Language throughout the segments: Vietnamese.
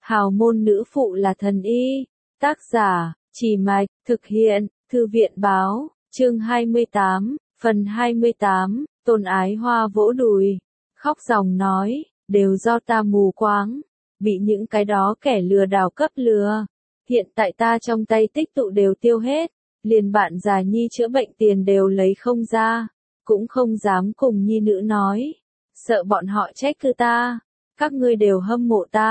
Hào môn nữ phụ là thần y. Tác giả, Chỉ Mạch, thực hiện, Thư viện Báo, chương 28, phần 28, Tôn Ái Hoa vỗ đùi, khóc ròng nói, đều do ta mù quáng, bị những cái đó kẻ lừa đảo cấp lừa. Hiện tại ta trong tay tích tụ đều tiêu hết, liền bạn già nhi chữa bệnh tiền đều lấy không ra, cũng không dám cùng nhi nữ nói, sợ bọn họ trách cứ ta, các ngươi đều hâm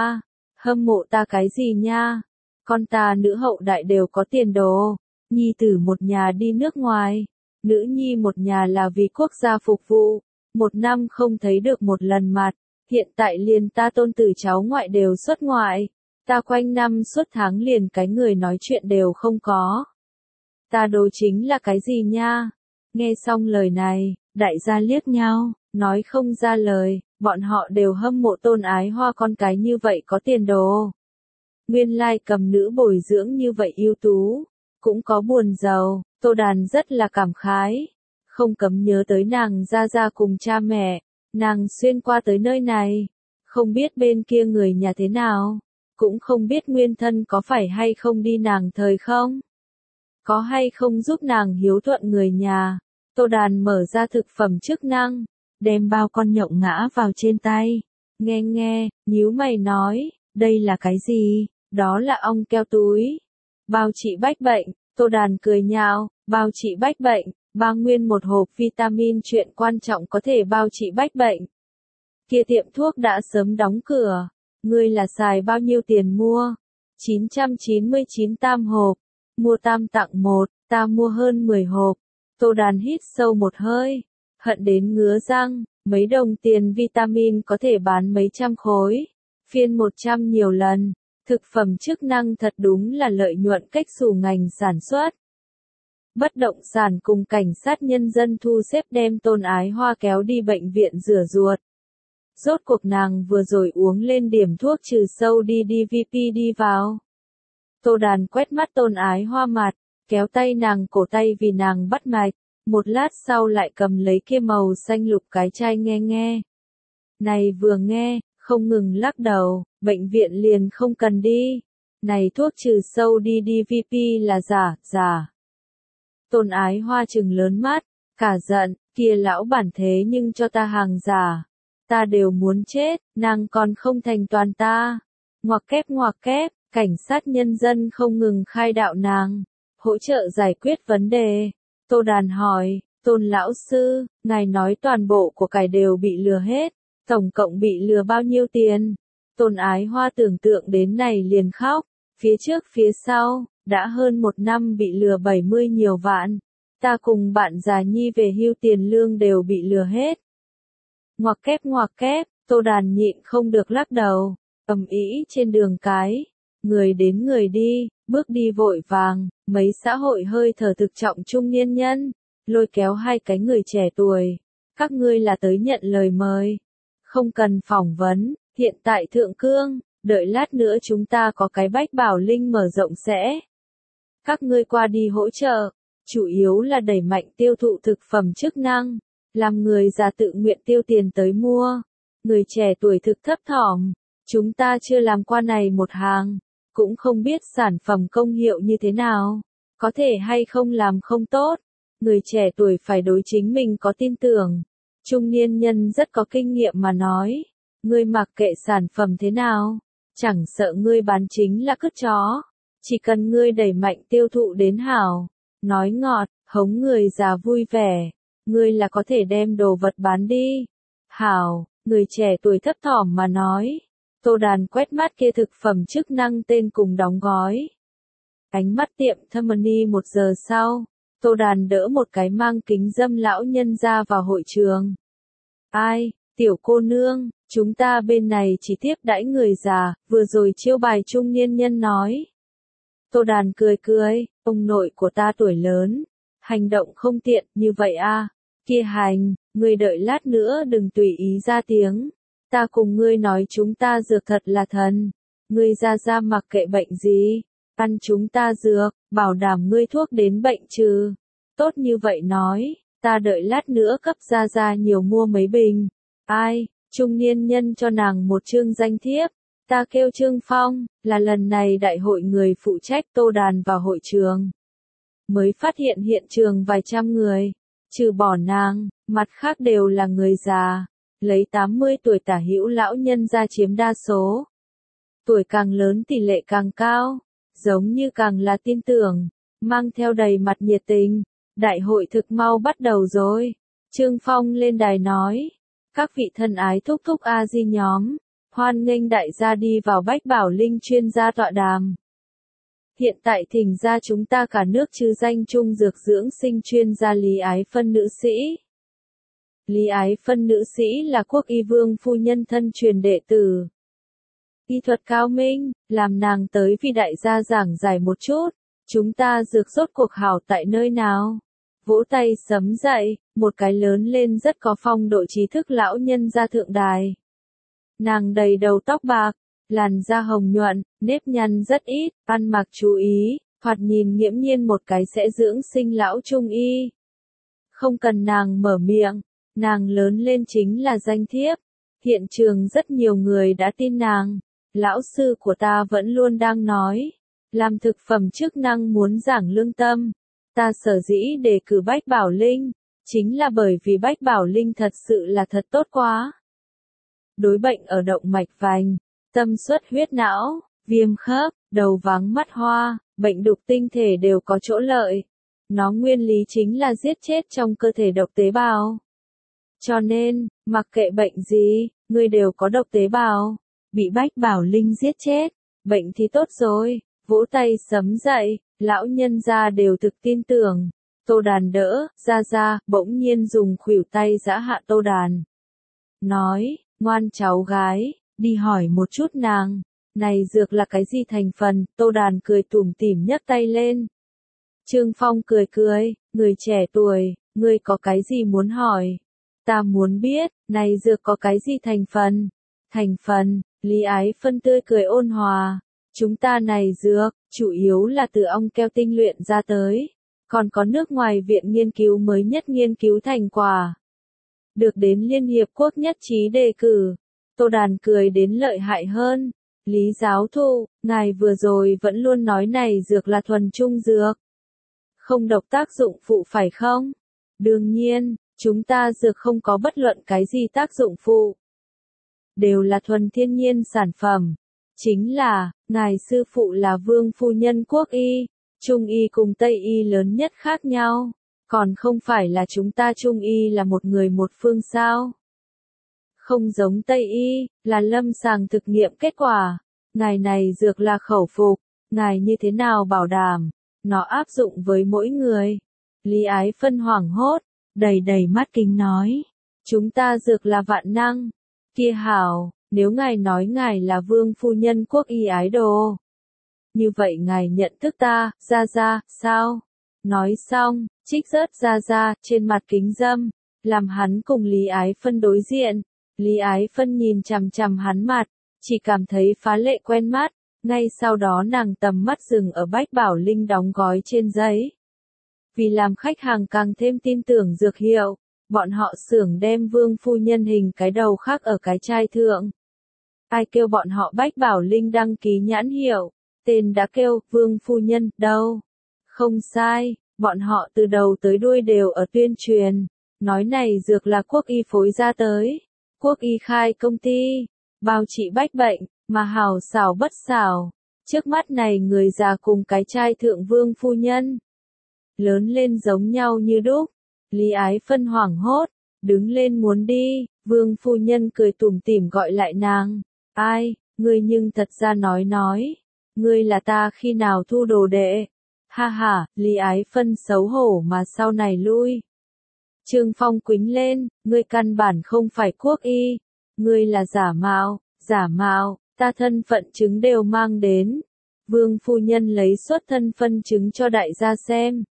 mộ ta cái gì nha, con ta nữ hậu đại đều có tiền đồ, nhi tử một nhà đi nước ngoài, nữ nhi một nhà là vì quốc gia phục vụ, một năm không thấy được một lần mặt, hiện tại liền ta tôn tử cháu ngoại đều xuất ngoại, ta quanh năm suốt tháng liền cái người nói chuyện đều không có. Ta đồ chính là cái gì nha? Nghe xong lời này, đại gia liếc nhau, nói không ra lời, bọn họ đều hâm mộ Tôn Ái Hoa con cái như vậy có tiền đồ. Nguyên lai cầm nữ bồi dưỡng như vậy ưu tú, cũng có buồn giàu, Tô Đàn rất là cảm khái, không cấm nhớ tới nàng gia cùng cha mẹ, nàng xuyên qua tới nơi này, không biết bên kia người nhà thế nào, cũng không biết nguyên thân có phải hay không đi nàng thời không. Có hay không giúp nàng hiếu thuận người nhà, Tô Đàn mở ra thực phẩm chức năng, đem bao con nhộng ngã vào trên tay, nghe, nhíu mày nói, đây là cái gì, đó là ong keo túi, bao trị bách bệnh, Tô Đàn cười nhạo, bao trị bách bệnh, bao nguyên một hộp vitamin chuyện quan trọng có thể bao trị bách bệnh. Kia tiệm thuốc đã sớm đóng cửa, ngươi là xài bao nhiêu tiền mua, 999 tam hộp. Mua tam tặng một, ta mua hơn 10 hộp. Tô Đàn hít sâu một hơi, hận đến ngứa răng, mấy đồng tiền vitamin có thể bán mấy trăm khối, phiên 100 nhiều lần, thực phẩm chức năng thật đúng là lợi nhuận cách xù ngành sản xuất. Bất động sản cùng cảnh sát nhân dân thu xếp đem Tôn Ái Hoa kéo đi bệnh viện rửa ruột. Rốt cuộc nàng vừa rồi uống lên điểm thuốc trừ sâu DDVP đi vào. Tô Đàn quét mắt Tôn Ái Hoa mặt, kéo tay nàng cổ tay vì nàng bắt mạch, một lát sau lại cầm lấy kia màu xanh lục cái chai nghe. Này vừa nghe, không ngừng lắc đầu, bệnh viện liền không cần đi. Này thuốc trừ sâu DDVP là giả. Tôn Ái Hoa trừng lớn mắt, cả giận, kia lão bản thế nhưng cho ta hàng giả. Ta đều muốn chết, nàng còn không thành toàn ta. Ngoặc kép. Cảnh sát nhân dân không ngừng khai đạo nàng, hỗ trợ giải quyết vấn đề. Tô Đàn hỏi, Tôn lão sư, ngài nói toàn bộ của cải đều bị lừa hết, tổng cộng bị lừa bao nhiêu tiền? Tôn Ái Hoa tưởng tượng đến này liền khóc, phía trước phía sau, đã hơn một năm bị lừa 70 nhiều vạn, ta cùng bạn già nhi về hưu tiền lương đều bị lừa hết. Ngoặc kép, Tô Đàn nhịn không được lắc đầu, ầm ĩ trên đường cái. Người đến người đi, bước đi vội vàng, mấy xã hội hơi thở thực trọng trung niên nhân, lôi kéo hai cái người trẻ tuổi. Các ngươi là tới nhận lời mời. Không cần phỏng vấn, hiện tại thượng cương, đợi lát nữa chúng ta có cái Bách Bảo Linh mở rộng sẽ. Các ngươi qua đi hỗ trợ, chủ yếu là đẩy mạnh tiêu thụ thực phẩm chức năng, làm người già tự nguyện tiêu tiền tới mua. Người trẻ tuổi thực thấp thỏm, chúng ta chưa làm qua này một hàng. Cũng không biết sản phẩm công hiệu như thế nào, có thể hay không làm không tốt, người trẻ tuổi phải đối chính mình có tin tưởng. Trung niên nhân rất có kinh nghiệm mà nói, ngươi mặc kệ sản phẩm thế nào, chẳng sợ ngươi bán chính là cứt chó, chỉ cần ngươi đẩy mạnh tiêu thụ đến hảo, nói ngọt, hống người già vui vẻ, ngươi là có thể đem đồ vật bán đi. Hảo, người trẻ tuổi thấp thỏm mà nói. Tô Đàn quét mắt kia thực phẩm chức năng tên cùng đóng gói. Ánh mắt tiệm Themony 1 giờ sau, Tô Đàn đỡ một cái mang kính dâm lão nhân ra vào hội trường. Ai, tiểu cô nương, chúng ta bên này chỉ tiếp đãi người già, vừa rồi chiêu bài trung niên nhân nói. Tô Đàn cười, ông nội của ta tuổi lớn, hành động không tiện như vậy à, kia hành, người đợi lát nữa đừng tùy ý ra tiếng. Ta cùng ngươi nói chúng ta dược thật là thần, ngươi ra mặc kệ bệnh gì, ăn chúng ta dược, bảo đảm ngươi thuốc đến bệnh trừ. Tốt như vậy nói, ta đợi lát nữa cấp ra nhiều mua mấy bình. Ai, trung niên nhân cho nàng một chương danh thiếp, Ta kêu Trương Phong, là lần này đại hội người phụ trách Tô Đàn vào hội trường. Mới phát hiện hiện trường vài trăm người, trừ bỏ nàng, mặt khác đều là người già, lấy 80 tuổi tả hữu lão nhân ra chiếm đa số. Tuổi càng lớn tỷ lệ càng cao, giống như càng là tin tưởng, mang theo đầy mặt nhiệt tình. Đại hội thực mau bắt đầu rồi. Trương Phong lên đài nói, các vị thân ái thúc thúc A Di nhóm, hoan nghênh đại gia đi vào Bách Bảo Linh chuyên gia tọa đàm. Hiện tại thỉnh ra chúng ta cả nước trừ danh trung dược dưỡng sinh chuyên gia Lý Ái Phân nữ sĩ. Lý Ái Phân nữ sĩ là Quốc y vương phu nhân thân truyền đệ tử. Y thuật cao minh, làm nàng tới vì đại gia giảng giải một chút, chúng ta dược rốt cuộc hảo tại nơi nào. Vỗ tay sấm dậy, một cái lớn lên rất có phong độ trí thức lão nhân ra thượng đài. Nàng đầy đầu tóc bạc, làn da hồng nhuận, nếp nhăn rất ít, ăn mặc chú ý, thoạt nhìn nghiễm nhiên một cái sẽ dưỡng sinh lão trung y. Không cần nàng mở miệng, nàng lớn lên chính là danh thiếp. Hiện trường rất nhiều người đã tin nàng. Lão sư của ta vẫn luôn đang nói, làm thực phẩm chức năng muốn giảng lương tâm. Ta sở dĩ đề cử Bách Bảo Linh, chính là bởi vì Bách Bảo Linh thật sự là thật tốt quá. Đối bệnh ở động mạch vành, tâm suất huyết não, viêm khớp, đầu váng mắt hoa, bệnh đục tinh thể đều có chỗ lợi. Nó nguyên lý chính là giết chết trong cơ thể độc tế bào. Cho nên, mặc kệ bệnh gì, người đều có độc tế bào. Bị Bách Bảo Linh giết chết, bệnh thì tốt rồi. Vỗ tay sấm dậy, lão nhân gia đều thực tin tưởng. Tô Đàn đỡ, ra, bỗng nhiên dùng khuỷu tay giã hạ Tô Đàn. Nói, ngoan cháu gái, đi hỏi một chút nàng, này dược là cái gì thành phần. Tô Đàn cười tủm tỉm nhấc tay lên. Trương Phong cười, người trẻ tuổi, ngươi có cái gì muốn hỏi? Ta muốn biết, này dược có cái gì thành phần? Thành phần, Lý Ái Phân tươi cười ôn hòa. Chúng ta này dược, chủ yếu là từ ong keo tinh luyện ra tới. Còn có nước ngoài viện nghiên cứu mới nhất nghiên cứu thành quả. Được đến Liên Hiệp Quốc nhất trí đề cử. Tô Đàn cười đến lợi hại hơn. Lý giáo thụ, ngài vừa rồi vẫn luôn nói này dược là thuần trung dược. Không độc tác dụng phụ phải không? Đương nhiên, chúng ta dược không có bất luận cái gì tác dụng phụ. Đều là thuần thiên nhiên sản phẩm. Chính là, ngài sư phụ là vương phu nhân Quốc y, Trung y cùng Tây y lớn nhất khác nhau. Còn không phải là chúng ta Trung y là một người một phương sao? Không giống Tây y, là lâm sàng thực nghiệm kết quả. Ngài này dược là khẩu phục, ngài như thế nào bảo đảm, nó áp dụng với mỗi người. Lý Ái Phân hoảng hốt, đầy mắt kính nói. Chúng ta dược là vạn năng. Kia hảo, nếu ngài nói ngài là vương phu nhân Quốc y ái đồ. Như vậy ngài nhận thức ta, ra, sao? Nói xong, trích rớt ra, trên mặt kính dâm, làm hắn cùng Lý Ái Phân đối diện. Lý Ái Phân nhìn chằm hắn mặt, chỉ cảm thấy phá lệ quen mắt, ngay sau đó nàng tầm mắt dừng ở Bách Bảo Linh đóng gói trên giấy. Vì làm khách hàng càng thêm tin tưởng dược hiệu, bọn họ xưởng đem vương phu nhân hình cái đầu khác ở cái chai thượng. Ai kêu bọn họ Bách Bảo Linh đăng ký nhãn hiệu, tên đã kêu vương phu nhân, đâu. Không sai, bọn họ từ đầu tới đuôi đều ở tuyên truyền, nói này dược là Quốc y phối ra tới. Quốc y khai công ty, bao trị bách bệnh, mà hào xảo bất xảo. Trước mắt này người già cùng cái trai thượng vương phu nhân. Lớn lên giống nhau như đúc. Lý Ái Phân hoảng hốt, đứng lên muốn đi, vương phu nhân cười tủm tỉm gọi lại nàng. Ai, ngươi nhưng thật ra nói. Ngươi là ta khi nào thu đồ đệ. Ha, Lý Ái Phân xấu hổ mà sau này lui. Trương Phong quính lên, ngươi căn bản không phải Quốc y, ngươi là giả mạo, ta thân phận chứng đều mang đến. Vương phu nhân lấy xuất thân phân chứng cho đại gia xem.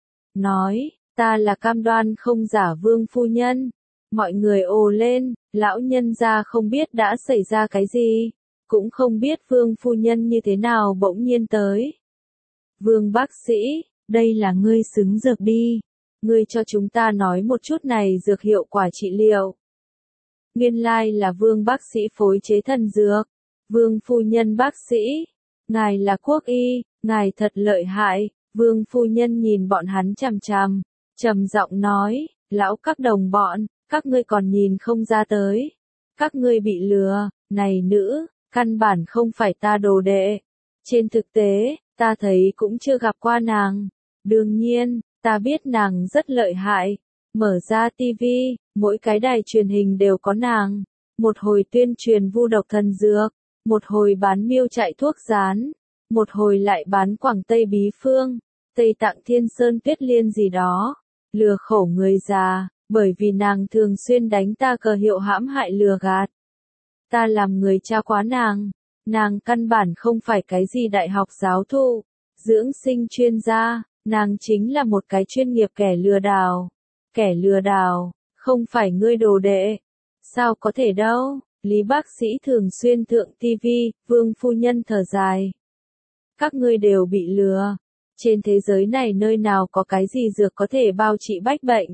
Nói, ta là cam đoan không giả vương phu nhân. Mọi người ồ lên, lão nhân gia không biết đã xảy ra cái gì, cũng không biết vương phu nhân như thế nào bỗng nhiên tới. Vương bác sĩ, đây là ngươi xứng dược đi. Ngươi cho chúng ta nói một chút này dược hiệu quả trị liệu. Nguyên lai là vương bác sĩ phối chế thần dược. Vương phu nhân bác sĩ, ngài là quốc y, ngài thật lợi hại. Vương phu nhân nhìn bọn hắn chằm chằm, trầm giọng nói, lão các đồng bọn, các ngươi còn nhìn không ra tới. Các ngươi bị lừa, này nữ, căn bản không phải ta đồ đệ. Trên thực tế, ta thấy cũng chưa gặp qua nàng. Đương nhiên, ta biết nàng rất lợi hại. Mở ra tivi, mỗi cái đài truyền hình đều có nàng. Một hồi tuyên truyền vu độc thần dược, một hồi bán miêu chạy thuốc rán, một hồi lại bán Quảng Tây bí phương, Tây Tạng Thiên Sơn Tuyết Liên gì đó. Lừa khổ người già, bởi vì nàng thường xuyên đánh ta cờ hiệu hãm hại lừa gạt. Ta làm người cha quá nàng căn bản không phải cái gì đại học giáo thụ, dưỡng sinh chuyên gia, nàng chính là một cái chuyên nghiệp kẻ lừa đảo. Kẻ lừa đảo, không phải ngươi đồ đệ. Sao có thể đâu, Lý bác sĩ thường xuyên thượng tivi, Vương phu nhân thở dài. Các ngươi đều bị lừa. Trên thế giới này nơi nào có cái gì dược có thể bao trị bách bệnh.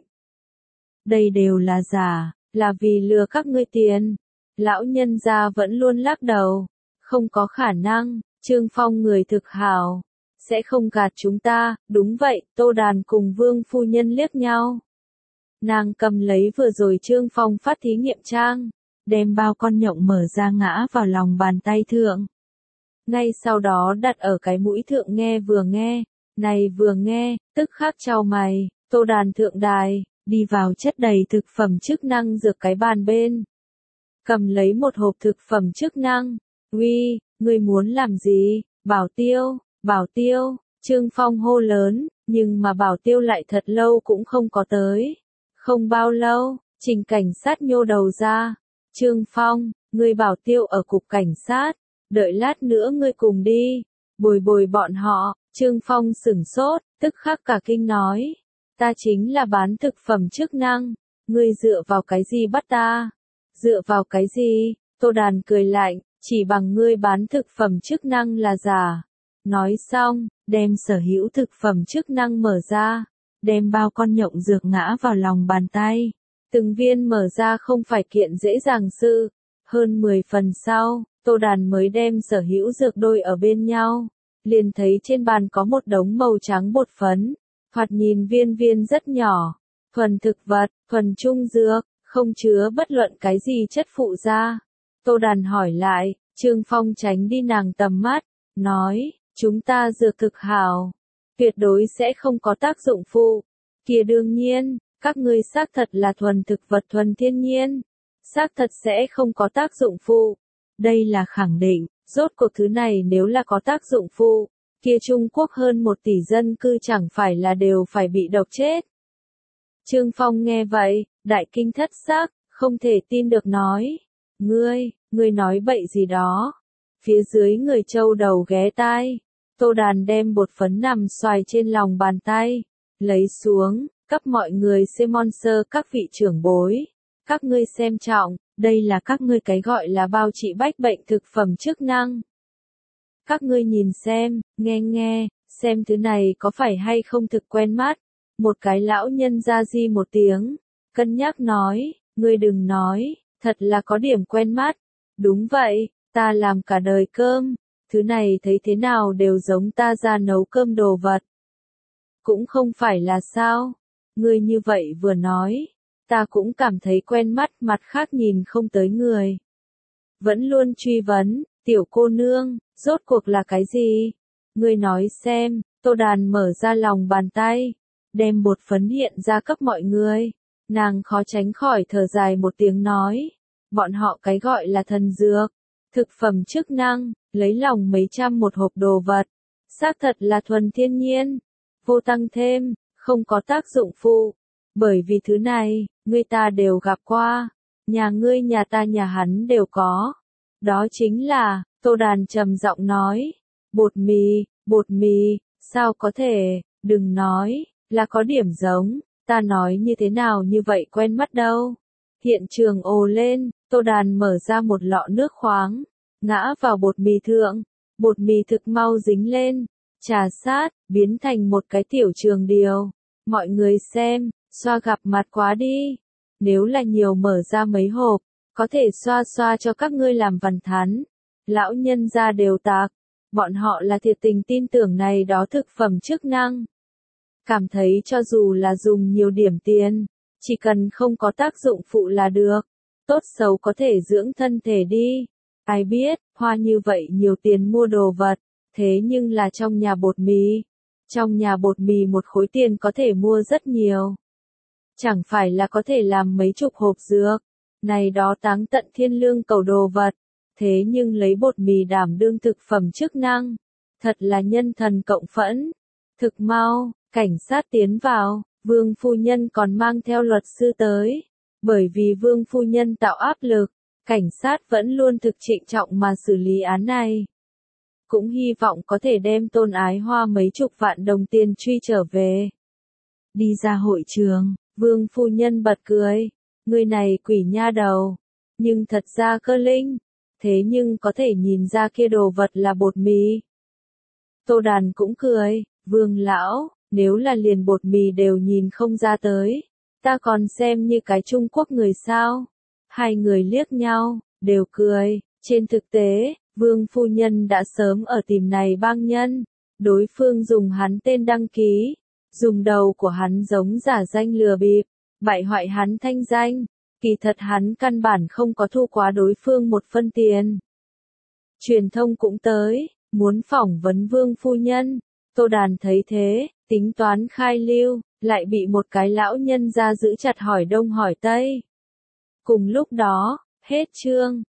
Đây đều là giả, là vì lừa các ngươi tiền. Lão nhân gia vẫn luôn lắc đầu. Không có khả năng, Trương Phong người thực hảo. Sẽ không gạt chúng ta, đúng vậy, Tô Đàn cùng Vương phu nhân liếc nhau. Nàng cầm lấy vừa rồi Trương Phong phát thí nghiệm trang, đem bao con nhộng mở ra ngã vào lòng bàn tay thượng. Ngay sau đó đặt ở cái mũi thượng nghe, này vừa nghe, tức khắc chau mày, Tô Đàn thượng đài, đi vào chất đầy thực phẩm chức năng dược cái bàn bên. Cầm lấy một hộp thực phẩm chức năng, uy, ngươi muốn làm gì, Bảo Tiêu, Trương Phong hô lớn, nhưng mà Bảo Tiêu lại thật lâu cũng không có tới. Không bao lâu, Trình cảnh sát nhô đầu ra, Trương Phong, ngươi Bảo Tiêu ở cục cảnh sát, đợi lát nữa ngươi cùng đi, bồi bọn họ. Trương Phong sửng sốt, tức khắc cả kinh nói, ta chính là bán thực phẩm chức năng, ngươi dựa vào cái gì bắt ta? Dựa vào cái gì? Tô Đàn cười lạnh, chỉ bằng ngươi bán thực phẩm chức năng là giả. Nói xong, đem sở hữu thực phẩm chức năng mở ra, đem bao con nhộng dược ngã vào lòng bàn tay. Từng viên mở ra không phải kiện dễ dàng sự. Hơn 10 phần sau, Tô Đàn mới đem sở hữu dược đôi ở bên nhau. Liền thấy trên bàn có một đống màu trắng bột phấn, thoạt nhìn viên rất nhỏ, thuần thực vật, thuần trung dược, không chứa bất luận cái gì chất phụ gia. Tô Đàn hỏi lại, Trương Phong tránh đi nàng tầm mắt, nói, chúng ta dược thực hảo, tuyệt đối sẽ không có tác dụng phụ. Kia đương nhiên, các ngươi xác thật là thuần thực vật thuần thiên nhiên, xác thật sẽ không có tác dụng phụ. Đây là khẳng định. Rốt cuộc thứ này nếu là có tác dụng phụ, kia Trung Quốc hơn 1 tỷ dân cư chẳng phải là đều phải bị độc chết. Trương Phong nghe vậy, đại kinh thất sắc, không thể tin được nói. Ngươi nói bậy gì đó. Phía dưới người châu đầu ghé tai. Tô Đàn đem bột phấn nằm xoài trên lòng bàn tay, lấy xuống, cấp mọi người sponsor các vị trưởng bối. Các ngươi xem trọng, đây là các ngươi cái gọi là bao trị bách bệnh thực phẩm chức năng. Các ngươi nhìn xem, nghe, xem thứ này có phải hay không thực quen mắt. Một cái lão nhân ra di một tiếng, cân nhắc nói, ngươi đừng nói, thật là có điểm quen mắt. Đúng vậy, ta làm cả đời cơm, thứ này thấy thế nào đều giống ta ra nấu cơm đồ vật. Cũng không phải là sao, ngươi như vậy vừa nói, ta cũng cảm thấy quen mắt, mặt khác nhìn không tới người. Vẫn luôn truy vấn, tiểu cô nương, rốt cuộc là cái gì? Ngươi nói xem. Tô Đàn mở ra lòng bàn tay, đem bột phấn hiện ra cấp mọi người. Nàng khó tránh khỏi thở dài một tiếng nói, bọn họ cái gọi là thần dược, thực phẩm chức năng, lấy lòng mấy trăm một hộp đồ vật, xác thật là thuần thiên nhiên, vô tăng thêm, không có tác dụng phụ. Bởi vì thứ này, người ta đều gặp qua, nhà ngươi nhà ta nhà hắn đều có. Đó chính là, Tô Đàn trầm giọng nói, bột mì, sao có thể, đừng nói, là có điểm giống, ta nói như thế nào như vậy quen mắt đâu. Hiện trường ồ lên, Tô Đàn mở ra một lọ nước khoáng, ngã vào bột mì thượng, bột mì thực mau dính lên, trà sát, biến thành một cái tiểu trường điều. Mọi người xem, xoa gặp mặt quá đi, nếu là nhiều mở ra mấy hộp, có thể xoa cho các ngươi làm vằn thắn. Lão nhân gia đều tạc, bọn họ là thiệt tình tin tưởng này đó thực phẩm chức năng. Cảm thấy cho dù là dùng nhiều điểm tiền, chỉ cần không có tác dụng phụ là được, tốt xấu có thể dưỡng thân thể đi. Ai biết, hoa như vậy nhiều tiền mua đồ vật, thế nhưng là trong nhà bột mì. Trong nhà bột mì một khối tiền có thể mua rất nhiều. Chẳng phải là có thể làm mấy chục hộp dược. Này đó táng tận thiên lương cầu đồ vật. Thế nhưng lấy bột mì đảm đương thực phẩm chức năng. Thật là nhân thần cộng phẫn. Thực mau, cảnh sát tiến vào, Vương phu nhân còn mang theo luật sư tới. Bởi vì Vương phu nhân tạo áp lực, cảnh sát vẫn luôn thực trịnh trọng mà xử lý án này. Cũng hy vọng có thể đem Tôn Ái Hoa mấy chục vạn đồng tiền truy trở về. Đi ra hội trường, Vương phu nhân bật cười. Người này quỷ nha đầu. Nhưng thật ra cơ linh. Thế nhưng có thể nhìn ra kia đồ vật là bột mì. Tô Đàn cũng cười. Vương lão, nếu là liền bột mì đều nhìn không ra tới. Ta còn xem như cái Trung Quốc người sao. Hai người liếc nhau, đều cười. Trên thực tế, Vương phu nhân đã sớm ở tìm này bang nhân. Đối phương dùng hắn tên đăng ký. Dùng đầu của hắn giống giả danh lừa bịp. Bại hoại hắn thanh danh. Kỳ thật hắn căn bản không có thu quá đối phương một phân tiền. Truyền thông cũng tới, muốn phỏng vấn Vương phu nhân. Tô Đàn thấy thế, tính toán khai lưu, lại bị một cái lão nhân ra giữ chặt hỏi đông hỏi tây. Cùng lúc đó, hết chương.